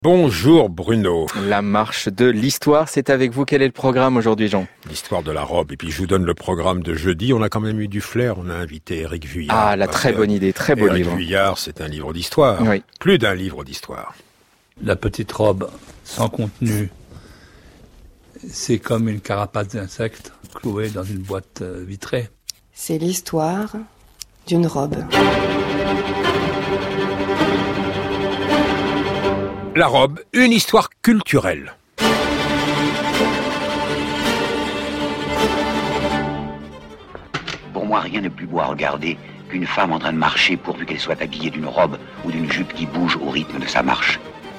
Bonjour Bruno. La marche de l'histoire, c'est avec vous. Quel est le programme aujourd'hui, Jean? L'histoire de la robe. Et puis je vous donne le programme de jeudi. On a quand même eu du flair. On a invité Éric Vuillard. Ah, la très bonne idée, très beau livre. Éric Vuillard, c'est un livre d'histoire. Oui. Plus d'un livre d'histoire. La petite robe sans contenu, c'est comme une carapace d'insecte clouée dans une boîte vitrée. C'est l'histoire d'une robe. La robe, une histoire culturelle. Pour moi, rien n'est plus beau à regarder qu'une femme en train de marcher pourvu qu'elle soit habillée d'une robe ou d'une jupe qui bouge au rythme de sa marche.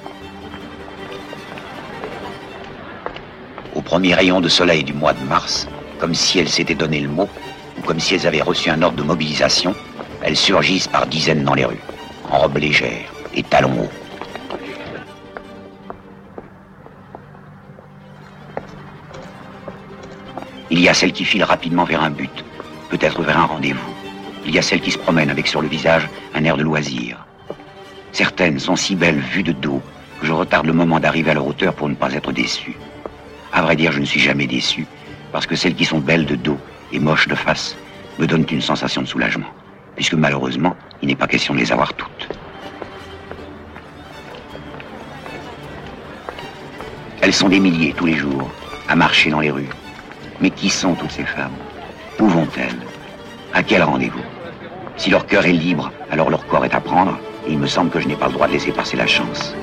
Au premier rayon de soleil du mois de mars, comme si elles s'étaient donné le mot, ou comme si elles avaient reçu un ordre de mobilisation, elles surgissent par dizaines dans les rues, en robe légère et talons hauts. Il y a celles qui filent rapidement vers un but, peut-être vers un rendez-vous. Il y a celles qui se promènent avec sur le visage un air de loisir. Certaines sont si belles vues de dos que je retarde le moment d'arriver à leur hauteur pour ne pas être déçu. À vrai dire, je ne suis jamais déçu, parce que celles qui sont belles de dos et moches de face me donnent une sensation de soulagement, puisque malheureusement, il n'est pas question de les avoir toutes. Elles sont des milliers tous les jours, à marcher dans les rues. Mais qui sont toutes ces femmes? Où vont-elles? À quel rendez-vous? Si leur cœur est libre, alors leur corps est à prendre, et il me semble que je n'ai pas le droit de laisser passer la chance.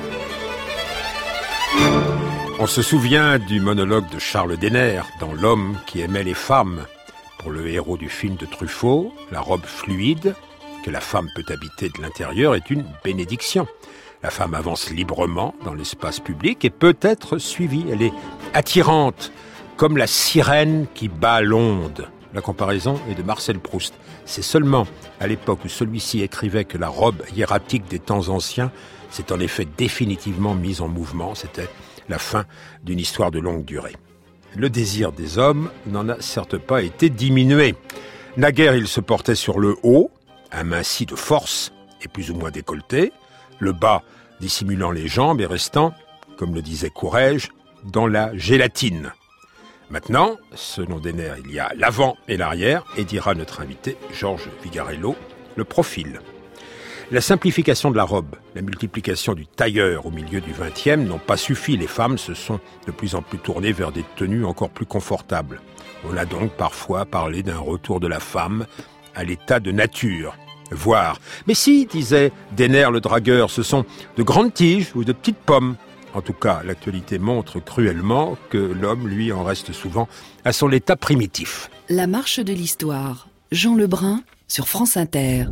On se souvient du monologue de Charles Denner dans L'homme qui aimait les femmes. Pour le héros du film de Truffaut, la robe fluide, que la femme peut habiter de l'intérieur, est une bénédiction. La femme avance librement dans l'espace public et peut être suivie. Elle est attirante, comme la sirène qui bat l'onde. La comparaison est de Marcel Proust. C'est seulement à l'époque où celui-ci écrivait que la robe hiératique des temps anciens s'est en effet définitivement mise en mouvement. C'était la fin d'une histoire de longue durée. Le désir des hommes n'en a certes pas été diminué. Naguère, il se portait sur le haut, aminci de force et plus ou moins décolleté, le bas dissimulant les jambes et restant, comme le disait Courrèges, dans la gélatine. Maintenant, selon Denner, il y a l'avant et l'arrière, et dira notre invité, Georges Vigarello, le profil. La simplification de la robe, la multiplication du tailleur au milieu du XXe n'ont pas suffi. Les femmes se sont de plus en plus tournées vers des tenues encore plus confortables. On a donc parfois parlé d'un retour de la femme à l'état de nature. Voire. Mais si, disait Denner le dragueur, ce sont de grandes tiges ou de petites pommes. En tout cas, l'actualité montre cruellement que l'homme, lui, en reste souvent à son état primitif. La marche de l'histoire. Jean Lebrun sur France Inter.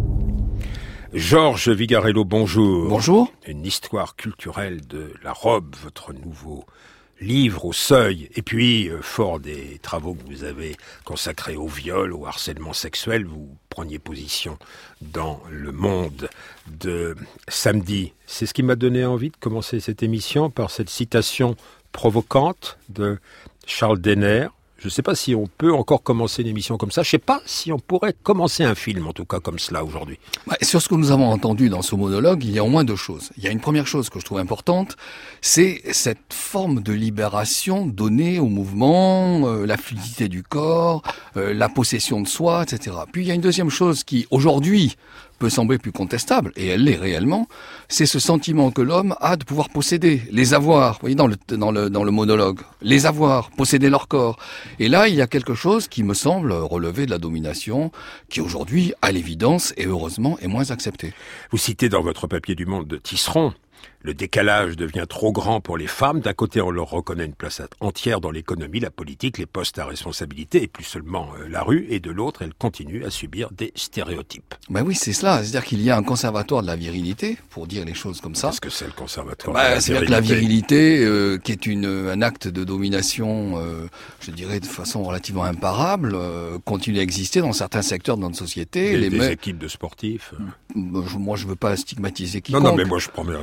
Georges Vigarello, bonjour. Bonjour. Une histoire culturelle de la robe, votre nouveau livre au seuil. Et puis, fort des travaux que vous avez consacrés au viol, au harcèlement sexuel, vous preniez position dans Le Monde de samedi. C'est ce qui m'a donné envie de commencer cette émission par cette citation provocante de Charles Denner. Je ne sais pas si on peut encore commencer une émission comme ça. Je ne sais pas si on pourrait commencer un film, en tout cas, comme cela aujourd'hui. Sur ce que nous avons entendu dans ce monologue, il y a au moins deux choses. Il y a une première chose que je trouve importante, c'est cette forme de libération donnée au mouvement, la fluidité du corps, la possession de soi, etc. Puis il y a une deuxième chose qui, aujourd'hui, peut sembler plus contestable, et elle l'est réellement, c'est ce sentiment que l'homme a de pouvoir posséder, les avoir, vous voyez dans le monologue, les avoir, posséder leur corps. Et là, il y a quelque chose qui me semble relever de la domination, qui aujourd'hui, à l'évidence, et heureusement, est moins acceptée. Vous citez dans votre papier du Monde de Tisseron, le décalage devient trop grand pour les femmes. D'un côté, on leur reconnaît une place entière dans l'économie, la politique, les postes à responsabilité, et plus seulement la rue. Et de l'autre, elles continuent à subir des stéréotypes. Ben oui, c'est cela. C'est-à-dire qu'il y a un conservatoire de la virilité, pour dire les choses comme ça. Qu'est-ce que c'est le conservatoire de la virilité? C'est-à-dire que la virilité, qui est un acte de domination, je dirais de façon relativement imparable, continue à exister dans certains secteurs de notre société. Des équipes de sportifs. Moi, je veux pas stigmatiser quiconque. Non, mais moi, je prends mes responsabilités.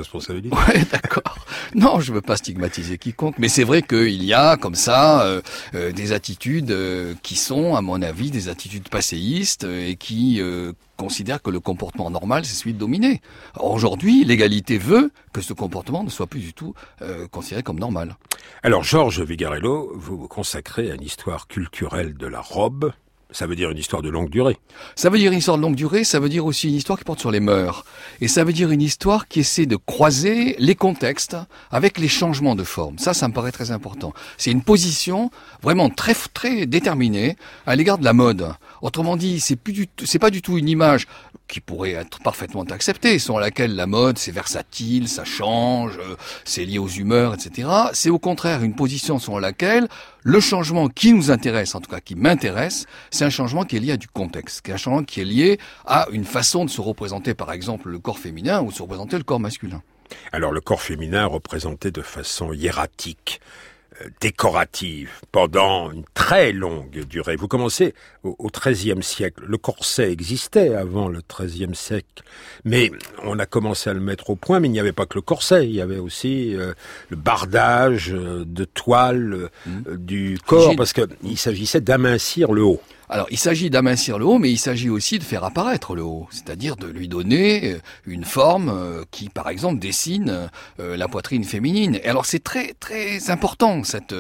personnalité. Ouais, d'accord. Non, je veux pas stigmatiser quiconque, mais c'est vrai qu'il y a comme ça des attitudes qui sont, à mon avis, des attitudes passéistes et qui considèrent que le comportement normal, c'est celui de dominer. Or, aujourd'hui, l'égalité veut que ce comportement ne soit plus du tout considéré comme normal. Alors, Georges Vigarello, vous vous consacrez à une histoire culturelle de la robe. Ça veut dire une histoire de longue durée. Ça veut dire une histoire de longue durée, ça veut dire aussi une histoire qui porte sur les mœurs. Et ça veut dire une histoire qui essaie de croiser les contextes avec les changements de forme. Ça me paraît très important. C'est une position vraiment très, très déterminée à l'égard de la mode. Autrement dit, c'est pas du tout une image qui pourrait être parfaitement acceptée, selon laquelle la mode, c'est versatile, ça change, c'est lié aux humeurs, etc. C'est au contraire une position selon laquelle le changement qui nous intéresse, en tout cas qui m'intéresse, c'est un changement qui est lié à du contexte, qui est un changement qui est lié à une façon de se représenter, par exemple, le corps féminin ou de se représenter le corps masculin. Alors, le corps féminin représenté de façon hiératique, décorative, pendant une très longue durée. Vous commencez au XIIIe siècle. Le corset existait avant le XIIIe siècle, mais on a commencé à le mettre au point, mais il n'y avait pas que le corset, il y avait aussi le bardage de toile du corps, parce qu'il s'agissait d'amincir le haut. Alors, il s'agit d'amincir le haut, mais il s'agit aussi de faire apparaître le haut, c'est-à-dire de lui donner une forme qui, par exemple, dessine la poitrine féminine. Et alors, c'est très, très important,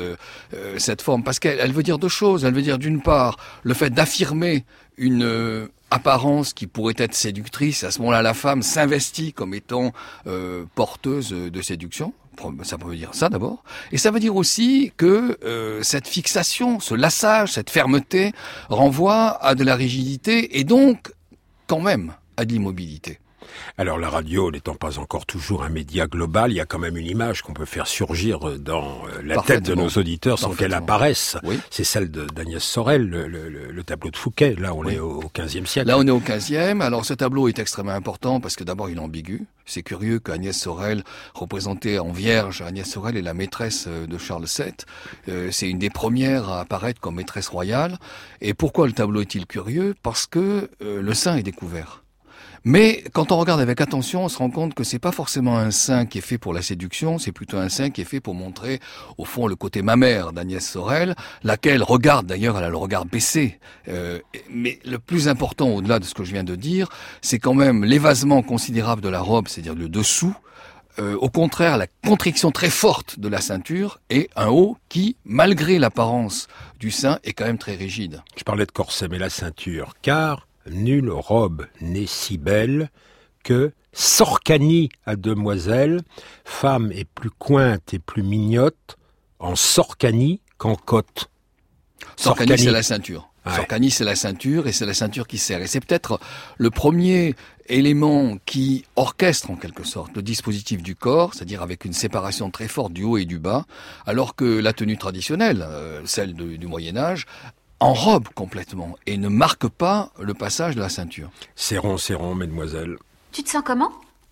cette forme, parce qu'elle veut dire deux choses. Elle veut dire, d'une part, le fait d'affirmer une apparence qui pourrait être séductrice. À ce moment-là, la femme s'investit comme étant porteuse de séduction. Ça veut dire ça d'abord. Et ça veut dire aussi que cette fixation, ce lassage, cette fermeté renvoie à de la rigidité et donc quand même à de l'immobilité. Alors la radio n'étant pas encore toujours un média global, il y a quand même une image qu'on peut faire surgir dans la tête de nos auditeurs sans qu'elle apparaisse. Oui. C'est celle d'Agnès Sorel, le tableau de Fouquet. Là, on est au XVe siècle. Là, on est au XVe. Alors ce tableau est extrêmement important parce que d'abord, il est ambigu. C'est curieux qu'Agnès Sorel, représentée en vierge, Agnès Sorel est la maîtresse de Charles VII. C'est une des premières à apparaître comme maîtresse royale. Et pourquoi le tableau est-il curieux? Parce que le sein est découvert. Mais quand on regarde avec attention, on se rend compte que c'est pas forcément un sein qui est fait pour la séduction, c'est plutôt un sein qui est fait pour montrer, au fond, le côté mammaire d'Agnès Sorel, laquelle regarde, d'ailleurs, elle a le regard baissé. Mais le plus important, au-delà de ce que je viens de dire, c'est quand même l'évasement considérable de la robe, c'est-à-dire le dessous. Au contraire, la contriction très forte de la ceinture et un haut qui, malgré l'apparence du sein, est quand même très rigide. Je parlais de corset, mais la ceinture, car nulle robe n'est si belle que Sorcani à demoiselle, femme est plus cointe et plus mignote en Sorcani qu'en cotte. Sorcani, c'est la ceinture. Ouais. Sorcani, c'est la ceinture et c'est la ceinture qui serre. Et c'est peut-être le premier élément qui orchestre en quelque sorte le dispositif du corps, c'est-à-dire avec une séparation très forte du haut et du bas, alors que la tenue traditionnelle, celle du Moyen-Âge, enrobe complètement et ne marque pas le passage de la ceinture. Serrons, serrons, mesdemoiselles. Tu te sens comment?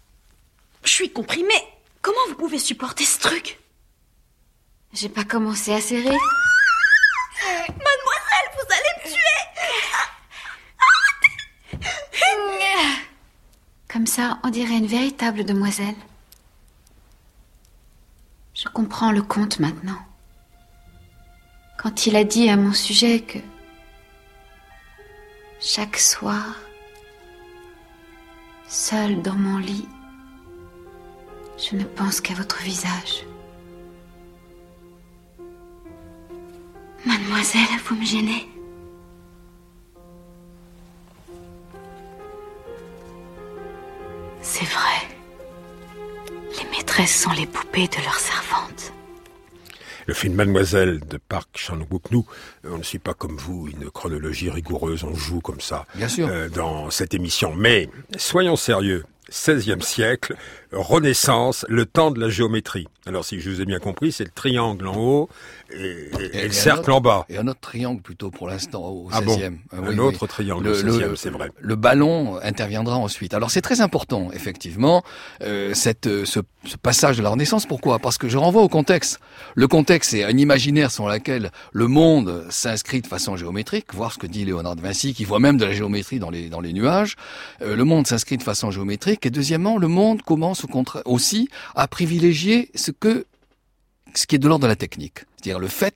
Je suis comprimée. Comment vous pouvez supporter ce truc? J'ai pas commencé à serrer. Mademoiselle, vous allez me tuer. Comme ça, on dirait une véritable demoiselle. Je comprends le conte maintenant. Quand il a dit à mon sujet que chaque soir, seule dans mon lit, je ne pense qu'à votre visage. Mademoiselle, vous me gênez. C'est vrai. Les maîtresses sont les poupées de leurs servantes. Le film Mademoiselle de Park Chan-wook, nous, on ne suit pas comme vous une chronologie rigoureuse, on joue comme ça. Bien sûr. Dans cette émission. Mais soyons sérieux. XVIe siècle, Renaissance, le temps de la géométrie. Alors si je vous ai bien compris, c'est le triangle en haut et le cercle en bas. Et un autre triangle plutôt pour l'instant au XVIe. Bon, un autre triangle au XVIe, c'est vrai. Le ballon interviendra ensuite. Alors c'est très important, effectivement, ce passage de la Renaissance. Pourquoi? Parce que je renvoie au contexte. Le contexte, c'est un imaginaire selon lequel le monde s'inscrit de façon géométrique, voir ce que dit Léonard de Vinci, qui voit même de la géométrie dans les nuages. Le monde s'inscrit de façon géométrique. Et deuxièmement, le monde commence au contraire aussi à privilégier ce qui est de l'ordre de la technique. C'est-à-dire le fait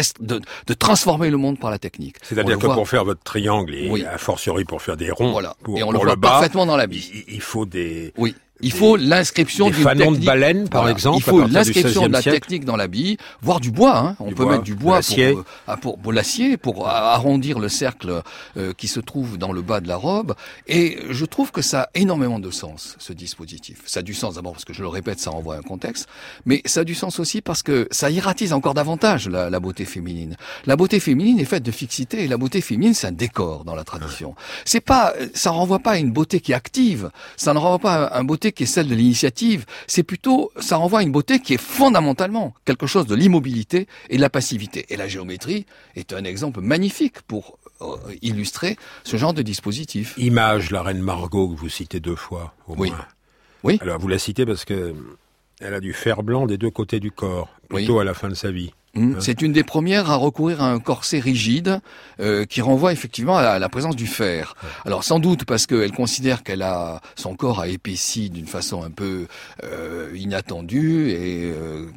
de transformer le monde par la technique. C'est-à-dire que pour faire votre triangle, et a fortiori pour faire des ronds, voilà. pour, et on pour le voit bas, parfaitement dans l'habit. Il faut des... Oui. Il faut l'inscription d'une fanons technique. de baleine, par exemple. Il faut l'inscription de la siècle. technique dans l'habit, voire du bois. Hein. On peut mettre du bois pour l'acier, pour arrondir le cercle qui se trouve dans le bas de la robe. Et je trouve que ça a énormément de sens, ce dispositif. Ça a du sens d'abord parce que, je le répète, ça renvoie à un contexte, mais ça a du sens aussi parce que ça hiératise encore davantage la beauté féminine. La beauté féminine est faite de fixité, et la beauté féminine, c'est un décor dans la tradition. Ça renvoie pas à une beauté qui est active, ça ne renvoie pas à une beauté qui est celle de l'initiative, c'est plutôt, ça renvoie à une beauté qui est fondamentalement quelque chose de l'immobilité et de la passivité. Et la géométrie est un exemple magnifique pour illustrer ce genre de dispositif. Image, la reine Margot, que vous citez 2 fois, au moins. Oui. Alors, vous la citez parce que elle a du fer blanc des 2 côtés du corps, plutôt à la fin de sa vie. C'est une des premières à recourir à un corset rigide qui renvoie effectivement à la présence du fer. Alors sans doute parce qu'elle considère son corps a épaissi d'une façon un peu inattendue et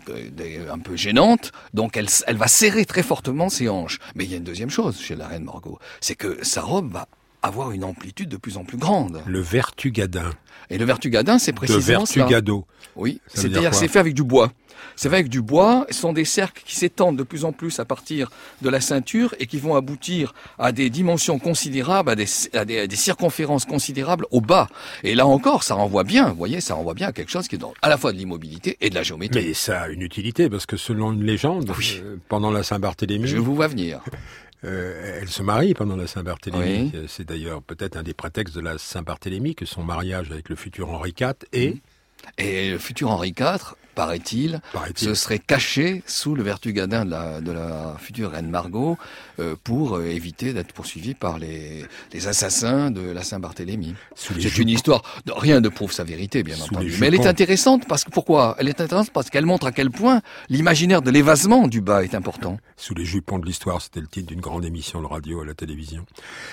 un peu gênante, donc elle va serrer très fortement ses hanches. Mais il y a une deuxième chose chez la reine Margot, c'est que sa robe va avoir une amplitude de plus en plus grande. Le vertugadin. Et le vertugadin, c'est précisément cela. Le vertugado. Oui, c'est-à-dire c'est fait avec du bois. C'est vrai, avec du bois, ce sont des cercles qui s'étendent de plus en plus à partir de la ceinture et qui vont aboutir à des dimensions considérables, à des circonférences considérables au bas. Et là encore, ça renvoie bien, vous voyez, ça renvoie bien à quelque chose qui est à la fois de l'immobilité et de la géométrie. Mais ça a une utilité, parce que selon une légende, pendant la Saint-Barthélemy... Je vous vois venir. Elle se marie pendant la Saint-Barthélemy. Oui. C'est d'ailleurs peut-être un des prétextes de la Saint-Barthélemy que son mariage avec le futur Henri IV est... Et le futur Henri IV, paraît-il, se serait caché sous le vertugadin de la future reine Margot pour éviter d'être poursuivi par les assassins de la Saint-Barthélemy. C'est une histoire, rien ne prouve sa vérité, bien entendu. Mais elle est intéressante parce que, pourquoi ? Elle est intéressante parce qu'elle montre à quel point l'imaginaire de l'évasement du bas est important. Sous les jupons de l'histoire, c'était le titre d'une grande émission de radio à la télévision.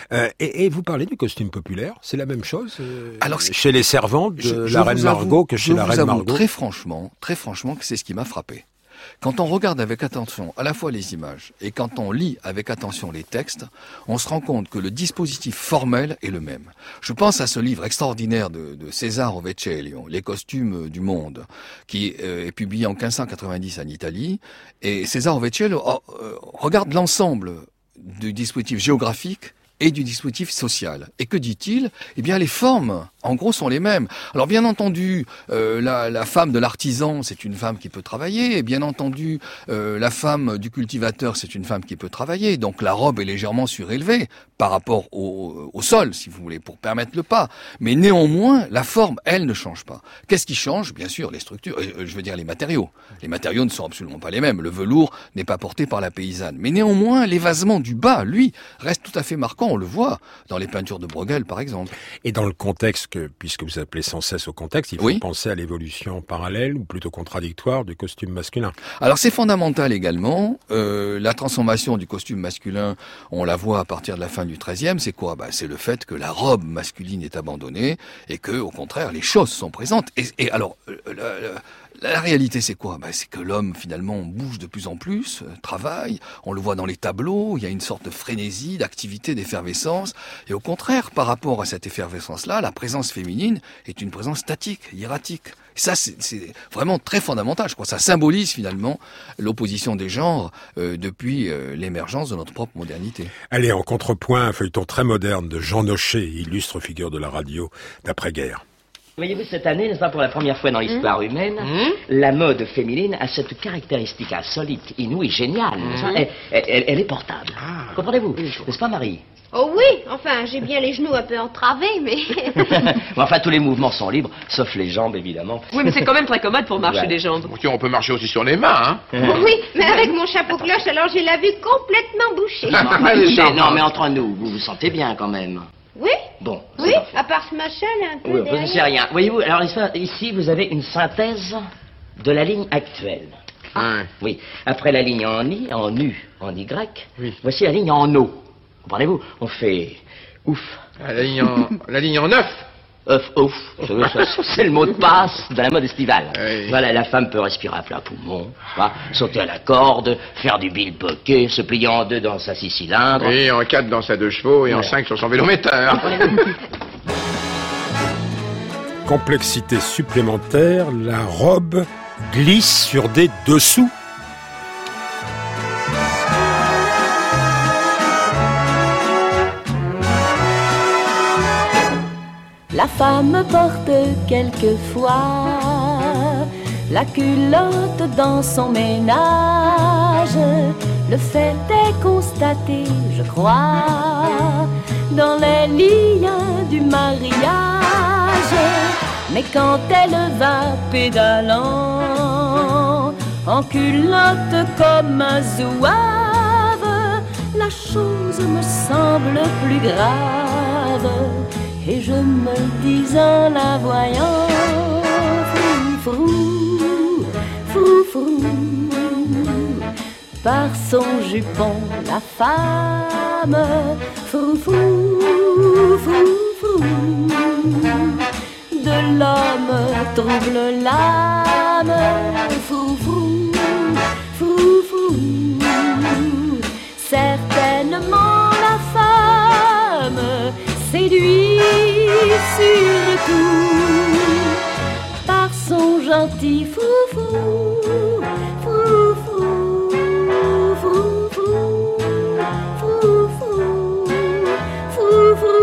Et vous parlez du costume populaire, c'est la même chose alors, chez les servantes de la reine Margot que chez la reine Margot. Très franchement que c'est ce qui m'a frappé. Quand on regarde avec attention à la fois les images et quand on lit avec attention les textes, on se rend compte que le dispositif formel est le même. Je pense à ce livre extraordinaire de Cesare Vecellio, Les costumes du monde, qui est publié en 1590 en Italie. Et Cesare Vecellio regarde l'ensemble du dispositif géographique et du dispositif social. Et que dit-il ? Eh bien, les formes, en gros, sont les mêmes. Alors, bien entendu, la femme de l'artisan, c'est une femme qui peut travailler. Et bien entendu, la femme du cultivateur, c'est une femme qui peut travailler. Donc, la robe est légèrement surélevée par rapport au sol, si vous voulez, pour permettre le pas. Mais néanmoins, la forme, elle, ne change pas. Qu'est-ce qui change ? Bien sûr, les structures, je veux dire les matériaux. Les matériaux ne sont absolument pas les mêmes. Le velours n'est pas porté par la paysanne. Mais néanmoins, l'évasement du bas, lui, reste tout à fait marquant. On le voit dans les peintures de Bruegel, par exemple. Et dans le contexte, puisque vous appelez sans cesse au contexte, il faut penser à l'évolution parallèle, ou plutôt contradictoire, du costume masculin. Alors c'est fondamental également. La transformation du costume masculin, on la voit à partir de la fin du XIIIe. C'est quoi ? C'est le fait que la robe masculine est abandonnée et que, au contraire, les choses sont présentes. Et alors, la réalité, c'est quoi ? C'est que l'homme, finalement, bouge de plus en plus, travaille, on le voit dans les tableaux, il y a une sorte de frénésie, d'activité, d'effervescence. Et au contraire, par rapport à cette effervescence-là, la présence féminine est une présence statique, hiératique. Et ça, c'est vraiment très fondamental, je crois. Ça symbolise, finalement, l'opposition des genres depuis l'émergence de notre propre modernité. Allez, en contrepoint, un feuilleton très moderne de Jean Nochet, illustre figure de la radio d'après-guerre. Voyez-vous, cette année, n'est-ce pas, pour la première fois dans l'histoire humaine, la mode féminine a cette caractéristique insolite, inouïe, géniale. Elle est portable. Comprenez-vous ? N'est-ce pas, Marie ? Oh oui, enfin, j'ai bien les genoux un peu entravés, mais... Enfin, tous les mouvements sont libres, sauf les jambes, évidemment. Oui, mais c'est quand même très commode pour marcher les jambes. On peut marcher aussi sur les mains, hein. Oui, mais avec mon chapeau cloche, alors j'ai la vue complètement bouchée. Non, mais entre nous, vous vous sentez bien, quand même. Oui. Bon. Oui, à part ce machin, là, un peu oui, derrière. C'est rien. Voyez-vous, alors ici, vous avez une synthèse de la ligne actuelle. Oui. Après la ligne en I, en U, en Y, voici la ligne en O. Comprenez-vous ? On fait ouf. La ligne en 9. C'est le mot de passe de la mode estivale. Oui. Voilà, la femme peut respirer à plein poumon, sauter à la corde, faire du bilboquet, se plier en deux dans sa 6 cylindres. Et en 4 dans sa 2 chevaux et en 5 sur son vélomoteur. Complexité supplémentaire, la robe glisse sur des dessous. La femme porte quelquefois la culotte dans son ménage. Le fait est constaté, je crois, dans les liens du mariage. Mais quand elle va pédalant en culotte comme un zouave, la chose me semble plus grave. Et je me le dis en la voyant, frou, frou, frou, frou. Par son jupon, la femme, frou, frou, frou, frou. De l'homme trouble l'âme, frou, frou, frou, frou. Certainement la femme séduit surtout par son gentil foufou, foufou, foufou, foufou, foufou.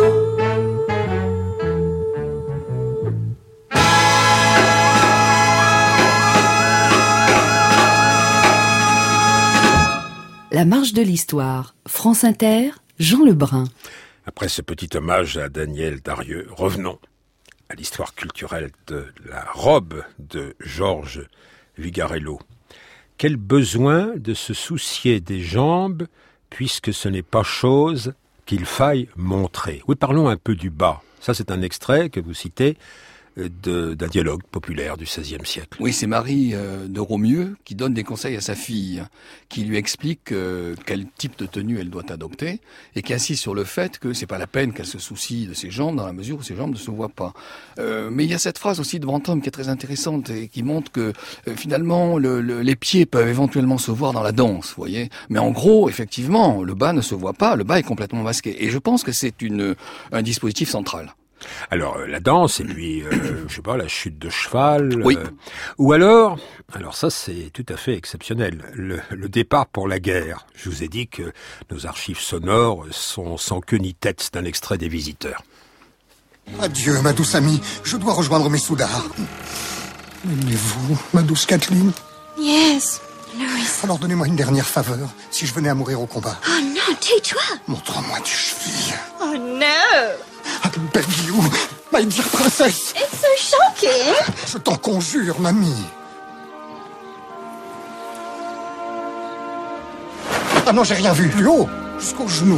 La marche de l'histoire. France Inter, Jean Lebrun. Après ce petit hommage à Daniel Darieux, revenons à l'histoire culturelle de la robe de Georges Vigarello. Quel besoin de se soucier des jambes, puisque ce n'est pas chose qu'il faille montrer. Oui, parlons un peu du bas. Ça, c'est un extrait que vous citez d'un dialogue populaire du XVIe siècle. Oui, c'est Marie de Romieux qui donne des conseils à sa fille, qui lui explique quel type de tenue elle doit adopter, et qui insiste sur le fait que c'est pas la peine qu'elle se soucie de ses jambes dans la mesure où ses jambes ne se voient pas. Mais il y a cette phrase aussi de Brantôme qui est très intéressante et qui montre que finalement les pieds peuvent éventuellement se voir dans la danse, vous voyez. Mais en gros, effectivement, le bas ne se voit pas, le bas est complètement masqué. Et je pense que c'est un dispositif central. Alors, la danse, et puis, je sais pas, la chute de cheval. Oui. Ou alors ça c'est tout à fait exceptionnel, le départ pour la guerre. Je vous ai dit que nos archives sonores sont sans queue ni tête, c'est un extrait des Visiteurs. Adieu, ma douce amie, je dois rejoindre mes soudards. Aimez-vous, ma douce Kathleen? Yes, Louis. Alors donnez-moi une dernière faveur, si je venais à mourir au combat. Oh non, tais-toi. Montre-moi du cheville. Oh no. I beg you, my dear princess. It's so shocking. Je t'en conjure, mamie. Ah non, j'ai rien vu. Plus haut, jusqu'au genou.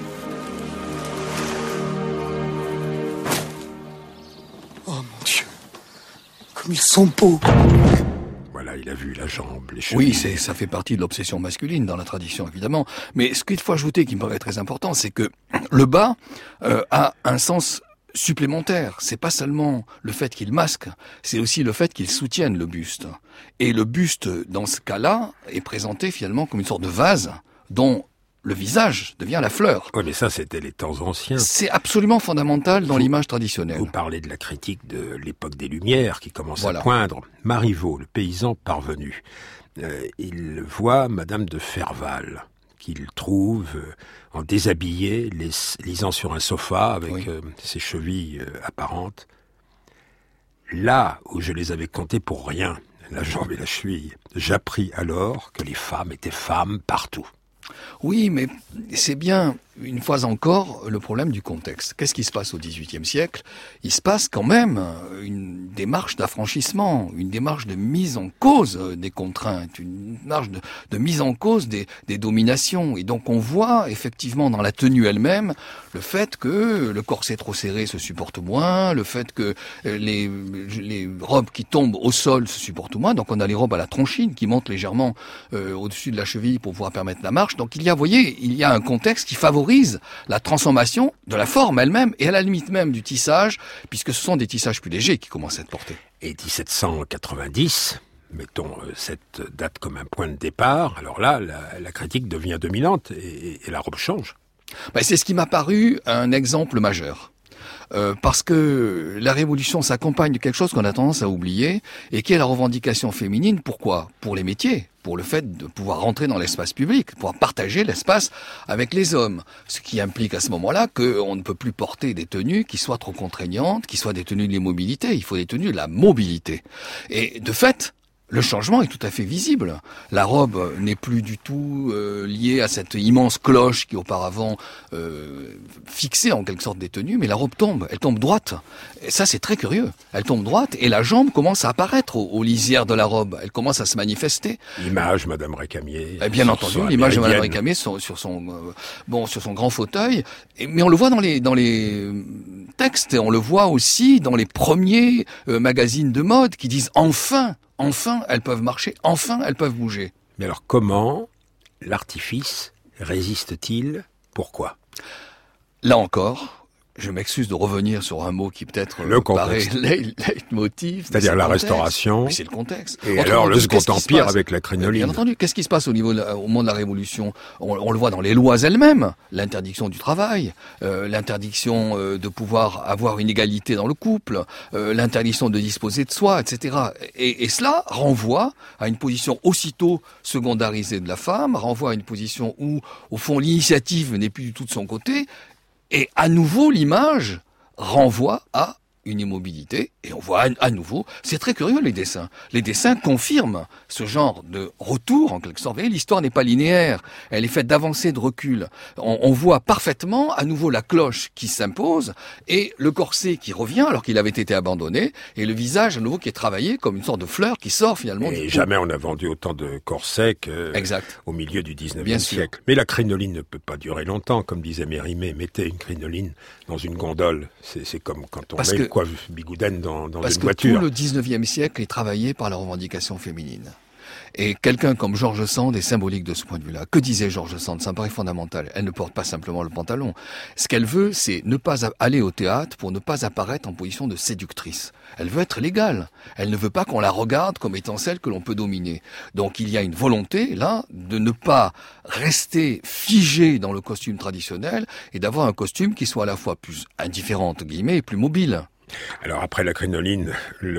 Oh mon Dieu, comme ils sont beaux. Voilà, il a vu la jambe, les chevilles. Oui, ça fait partie de l'obsession masculine dans la tradition, évidemment. Mais ce qu'il faut ajouter, qui me paraît très important, c'est que le bas a un sens supplémentaire. C'est pas seulement le fait qu'il masque, c'est aussi le fait qu'il soutienne le buste. Et le buste, dans ce cas-là, est présenté finalement comme une sorte de vase dont le visage devient la fleur. Oui, mais ça, c'était les temps anciens. C'est absolument fondamental dans l'image traditionnelle. Vous parlez de la critique de l'époque des Lumières qui commence Voilà. à poindre. Marivaux, le paysan parvenu, il voit Madame de Ferval, qu'il trouve en déshabillé, lisant sur un sofa avec Oui. ses chevilles apparentes. Là où je les avais comptées pour rien, la jambe et la cheville, j'appris alors que les femmes étaient femmes partout. Oui, mais c'est bien, une fois encore, le problème du contexte. Qu'est-ce qui se passe au XVIIIe siècle? Il se passe quand même une démarche d'affranchissement, une démarche de mise en cause des contraintes, une démarche de mise en cause des dominations. Et donc on voit effectivement dans la tenue elle-même le fait que le corset trop serré se supporte moins, le fait que les robes qui tombent au sol se supportent moins. Donc on a les robes à la tronchine qui montent légèrement au-dessus de la cheville pour pouvoir permettre la marche. Donc il y a, vous voyez, il y a un contexte qui favorise favorise la transformation de la forme elle-même et à la limite même du tissage, puisque ce sont des tissages plus légers qui commencent à être portés. Et 1790, mettons cette date comme un point de départ, alors là, la critique devient dominante et la robe change. C'est ce qui m'a paru un exemple majeur. Parce que la révolution s'accompagne de quelque chose qu'on a tendance à oublier et qui est la revendication féminine. Pourquoi ? Pour les métiers, pour le fait de pouvoir rentrer dans l'espace public, pouvoir partager l'espace avec les hommes. Ce qui implique à ce moment-là qu'on ne peut plus porter des tenues qui soient trop contraignantes, qui soient des tenues de l'immobilité. Il faut des tenues de la mobilité. Et de fait, le changement est tout à fait visible. La robe n'est plus du tout liée à cette immense cloche qui auparavant fixait en quelque sorte des tenues, mais la robe tombe, elle tombe droite. Et ça, c'est très curieux. Elle tombe droite et la jambe commence à apparaître aux lisières de la robe. Elle commence à se manifester. L'image, Madame Récamier. Bien entendu, l'image de Madame Récamier sur son grand fauteuil. Mais on le voit dans les textes et on le voit aussi dans les premiers magazines de mode qui disent enfin, elles peuvent marcher, enfin, elles peuvent bouger. Mais alors, comment l'artifice résiste-t-il ? Pourquoi ? Là encore, je m'excuse de revenir sur un mot qui peut-être paraît leitmotiv. C'est-à-dire la restauration. Mais c'est le contexte. Et alors le Second Empire avec la crinoline. Bien entendu, qu'est-ce qui se passe au moment de la Révolution ? On le voit dans les lois elles-mêmes. L'interdiction du travail, l'interdiction de pouvoir avoir une égalité dans le couple, l'interdiction de disposer de soi, etc. Et cela renvoie à une position aussitôt secondarisée de la femme, renvoie à une position où, au fond, l'initiative n'est plus du tout de son côté. Et à nouveau, l'image renvoie à une immobilité, et on voit à nouveau, c'est très curieux les dessins. Les dessins confirment ce genre de retour, en quelque sorte. Vous voyez, l'histoire n'est pas linéaire, elle est faite d'avancées, de recul. On voit parfaitement, à nouveau, la cloche qui s'impose, et le corset qui revient, alors qu'il avait été abandonné, et le visage, à nouveau, qui est travaillé comme une sorte de fleur qui sort finalement. Et jamais on a vendu autant de corsets qu'au milieu du 19e siècle. Mais la crinoline ne peut pas durer longtemps, comme disait Mérimée. Mettez une crinoline dans une gondole, c'est comme quand on met une coiffe bigoudaine dans une voiture. Parce que tout le 19e siècle est travaillé par la revendication féminine. Et quelqu'un comme George Sand est symbolique de ce point de vue-là. Que disait George Sand ? Ça me paraît fondamental. Elle ne porte pas simplement le pantalon. Ce qu'elle veut, c'est ne pas aller au théâtre pour ne pas apparaître en position de séductrice. Elle veut être légale. Elle ne veut pas qu'on la regarde comme étant celle que l'on peut dominer. Donc il y a une volonté, là, de ne pas rester figée dans le costume traditionnel et d'avoir un costume qui soit à la fois plus indifférent, entre guillemets, et plus mobile. Alors après la crinoline,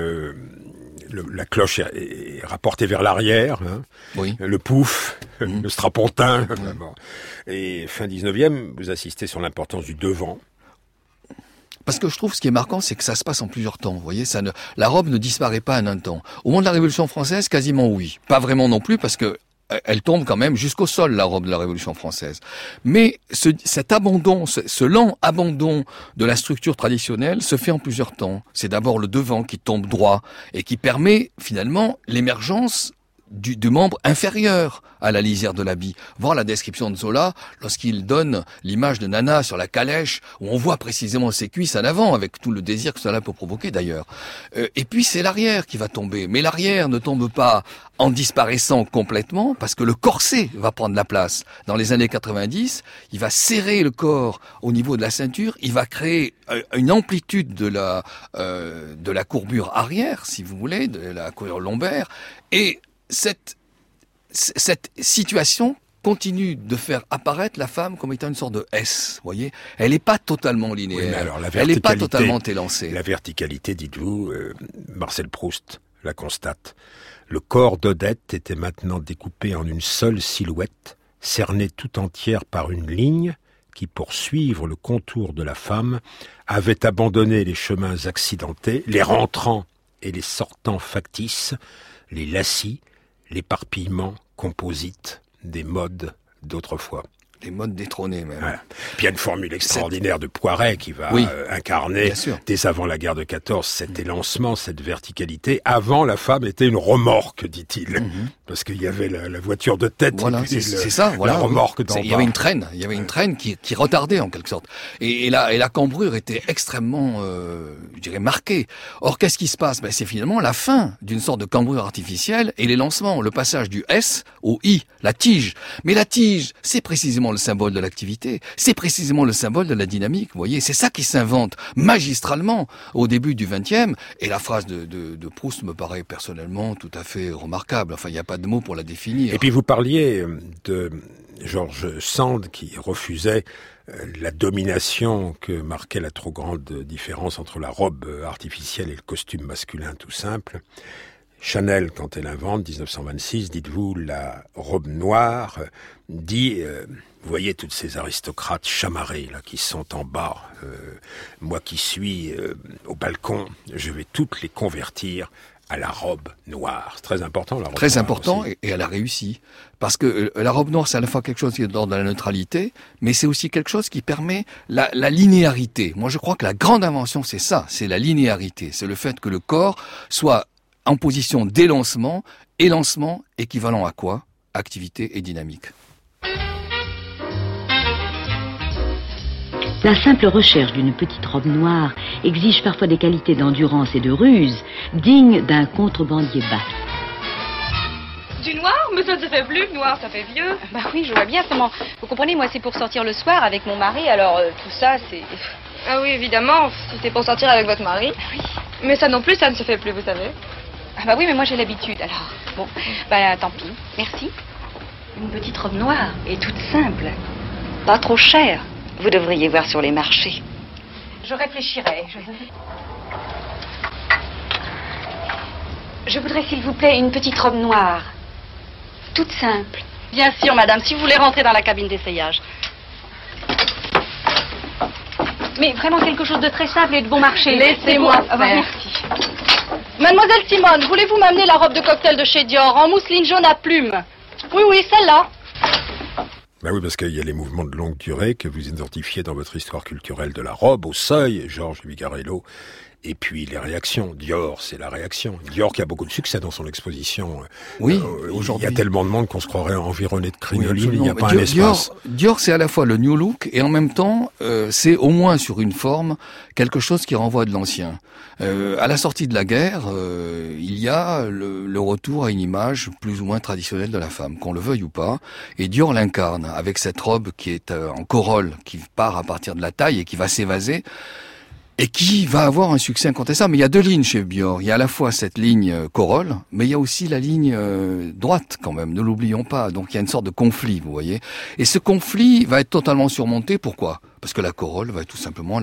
la cloche est rapportée vers l'arrière, oui. Le pouf, le strapontin. Et fin 19e, vous insistez sur l'importance du devant. Parce que je trouve ce qui est marquant, c'est que ça se passe en plusieurs temps. Vous voyez, la robe ne disparaît pas en un temps. Au moment de la Révolution française, quasiment oui. Pas vraiment non plus, parce que elle tombe quand même jusqu'au sol, la robe de la Révolution française. Mais cet abandon, ce lent abandon de la structure traditionnelle se fait en plusieurs temps. C'est d'abord le devant qui tombe droit et qui permet finalement l'émergence du membre inférieur à la lisière de l'habit. Voir la description de Zola lorsqu'il donne l'image de Nana sur la calèche, où on voit précisément ses cuisses en avant, avec tout le désir que cela peut provoquer d'ailleurs. Et puis c'est l'arrière qui va tomber. Mais l'arrière ne tombe pas en disparaissant complètement, parce que le corset va prendre la place. Dans les années 90, il va serrer le corps au niveau de la ceinture, il va créer une amplitude de la courbure arrière, si vous voulez, de la courbure lombaire, et cette situation continue de faire apparaître la femme comme étant une sorte de S, vous voyez. Elle n'est pas totalement linéaire, oui, alors elle n'est pas totalement élancée. La verticalité, dites-vous, Marcel Proust la constate. Le corps d'Odette était maintenant découpé en une seule silhouette, cernée tout entière par une ligne qui, pour suivre le contour de la femme, avait abandonné les chemins accidentés, les rentrants et les sortants factices, les lacis, l'éparpillement composite des modes d'autrefois. Les modes détrônés même. Voilà. Puis il y a une formule extraordinaire de Poiret qui va incarner, dès avant la guerre de 14, cet élancement, cette verticalité. Avant, la femme était une remorque, dit-il. Parce qu'il y avait la voiture de tête, voilà, c'est ça, voilà, la remorque d'en bas. Il y avait une traîne, qui retardait en quelque sorte. Et la cambrure était extrêmement, je dirais, marquée. Or, qu'est-ce qui se passe ? C'est finalement la fin d'une sorte de cambrure artificielle et les lancements, le passage du S au I, la tige. Mais la tige, c'est précisément précisément le symbole de l'activité, c'est précisément le symbole de la dynamique, vous voyez. C'est ça qui s'invente magistralement au début du XXe, et la phrase de Proust me paraît personnellement tout à fait remarquable. Enfin, il n'y a pas de mots pour la définir. Et puis vous parliez de George Sand qui refusait la domination que marquait la trop grande différence entre la robe artificielle et le costume masculin tout simple. Chanel, quand elle invente, 1926, dites-vous, la robe noire, dit, vous voyez toutes ces aristocrates chamarrés là qui sont en bas, moi qui suis au balcon, je vais toutes les convertir à la robe noire. C'est très important, la robe très noire. Très important, aussi. Et elle a réussi. Parce que la robe noire, c'est à la fois quelque chose qui est dans la neutralité, mais c'est aussi quelque chose qui permet la linéarité. Moi, je crois que la grande invention, c'est ça, c'est la linéarité. C'est le fait que le corps soit en position d'élancement, élancement équivalent à quoi? Activité et dynamique. La simple recherche d'une petite robe noire exige parfois des qualités d'endurance et de ruse dignes d'un contrebandier basque. Du noir? Mais ça ne se fait plus, le noir, ça fait vieux. Bah oui, je vois bien, seulement, vous comprenez, moi c'est pour sortir le soir avec mon mari, alors tout ça c'est... Ah oui, évidemment, si c'est pour sortir avec votre mari. Oui. Mais ça non plus, ça ne se fait plus, vous savez. Ah bah oui, mais moi j'ai l'habitude, alors. Bon, bah tant pis, merci. Une petite robe noire et toute simple, pas trop chère. Vous devriez voir sur les marchés. Je réfléchirai. Je voudrais, s'il vous plaît, une petite robe noire. Toute simple. Bien sûr, madame, si vous voulez rentrer dans la cabine d'essayage. Mais vraiment quelque chose de très simple et de bon marché. Laissez-moi faire. Merci. Mademoiselle Simone, voulez-vous m'amener la robe de cocktail de chez Dior en mousseline jaune à plumes? Oui, celle-là. Ben oui, parce qu'il y a les mouvements de longue durée que vous identifiez dans votre histoire culturelle de la robe, au seuil, Georges Vigarello, et puis les réactions. Dior, c'est la réaction. Dior qui a beaucoup de succès dans son exposition. Oui, aujourd'hui. Il y a tellement de monde qu'on se croirait environné de crinolines, il n'y a pas un espace. Dior, c'est à la fois le new look et en même temps, c'est au moins sur une forme quelque chose qui renvoie de l'ancien. À la sortie de la guerre, il y a le retour à une image plus ou moins traditionnelle de la femme, qu'on le veuille ou pas. Et Dior l'incarne avec cette robe qui est en corolle, qui part à partir de la taille et qui va s'évaser. Et qui va avoir un succès incontestable. Mais il y a deux lignes chez Dior. Il y a à la fois cette ligne corolle, mais il y a aussi la ligne droite quand même, ne l'oublions pas. Donc il y a une sorte de conflit, vous voyez. Et ce conflit va être totalement surmonté. Pourquoi? Parce que la corolle va être tout simplement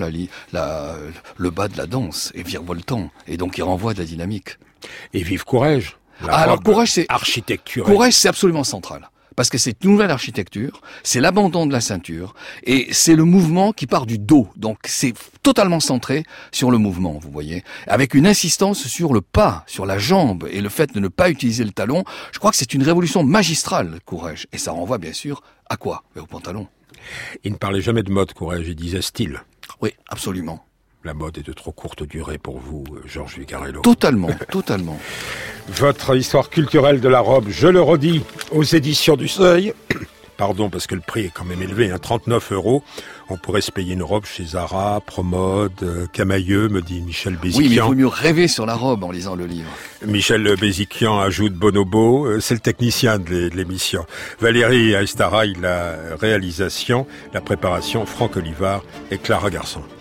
le bas de la danse, et virevoltant. Et donc il renvoie de la dynamique. Et vive Courrèges. Alors Courrèges, c'est architecture. Courrèges, c'est absolument central. Parce que c'est une nouvelle architecture, c'est l'abandon de la ceinture, et c'est le mouvement qui part du dos. Donc c'est totalement centré sur le mouvement, vous voyez, avec une insistance sur le pas, sur la jambe, et le fait de ne pas utiliser le talon. Je crois que c'est une révolution magistrale, Courrèges. Et ça renvoie bien sûr à quoi? Au pantalon. Il ne parlait jamais de mode, Courrèges, il disait style. Oui, absolument. La mode est de trop courte durée pour vous, Georges Vigarello. Totalement, totalement. Votre histoire culturelle de la robe, je le redis, aux éditions du Seuil. Pardon, parce que le prix est quand même élevé, 39 €. On pourrait se payer une robe chez Zara, Promode, Camailleux, me dit Michel Béziquian. Oui, mais il vaut mieux rêver sur la robe en lisant le livre. Michel Béziquian ajoute Bonobo, c'est le technicien de l'émission. Valérie Aestaraï, la réalisation, la préparation, Franck Olivard et Clara Garçon.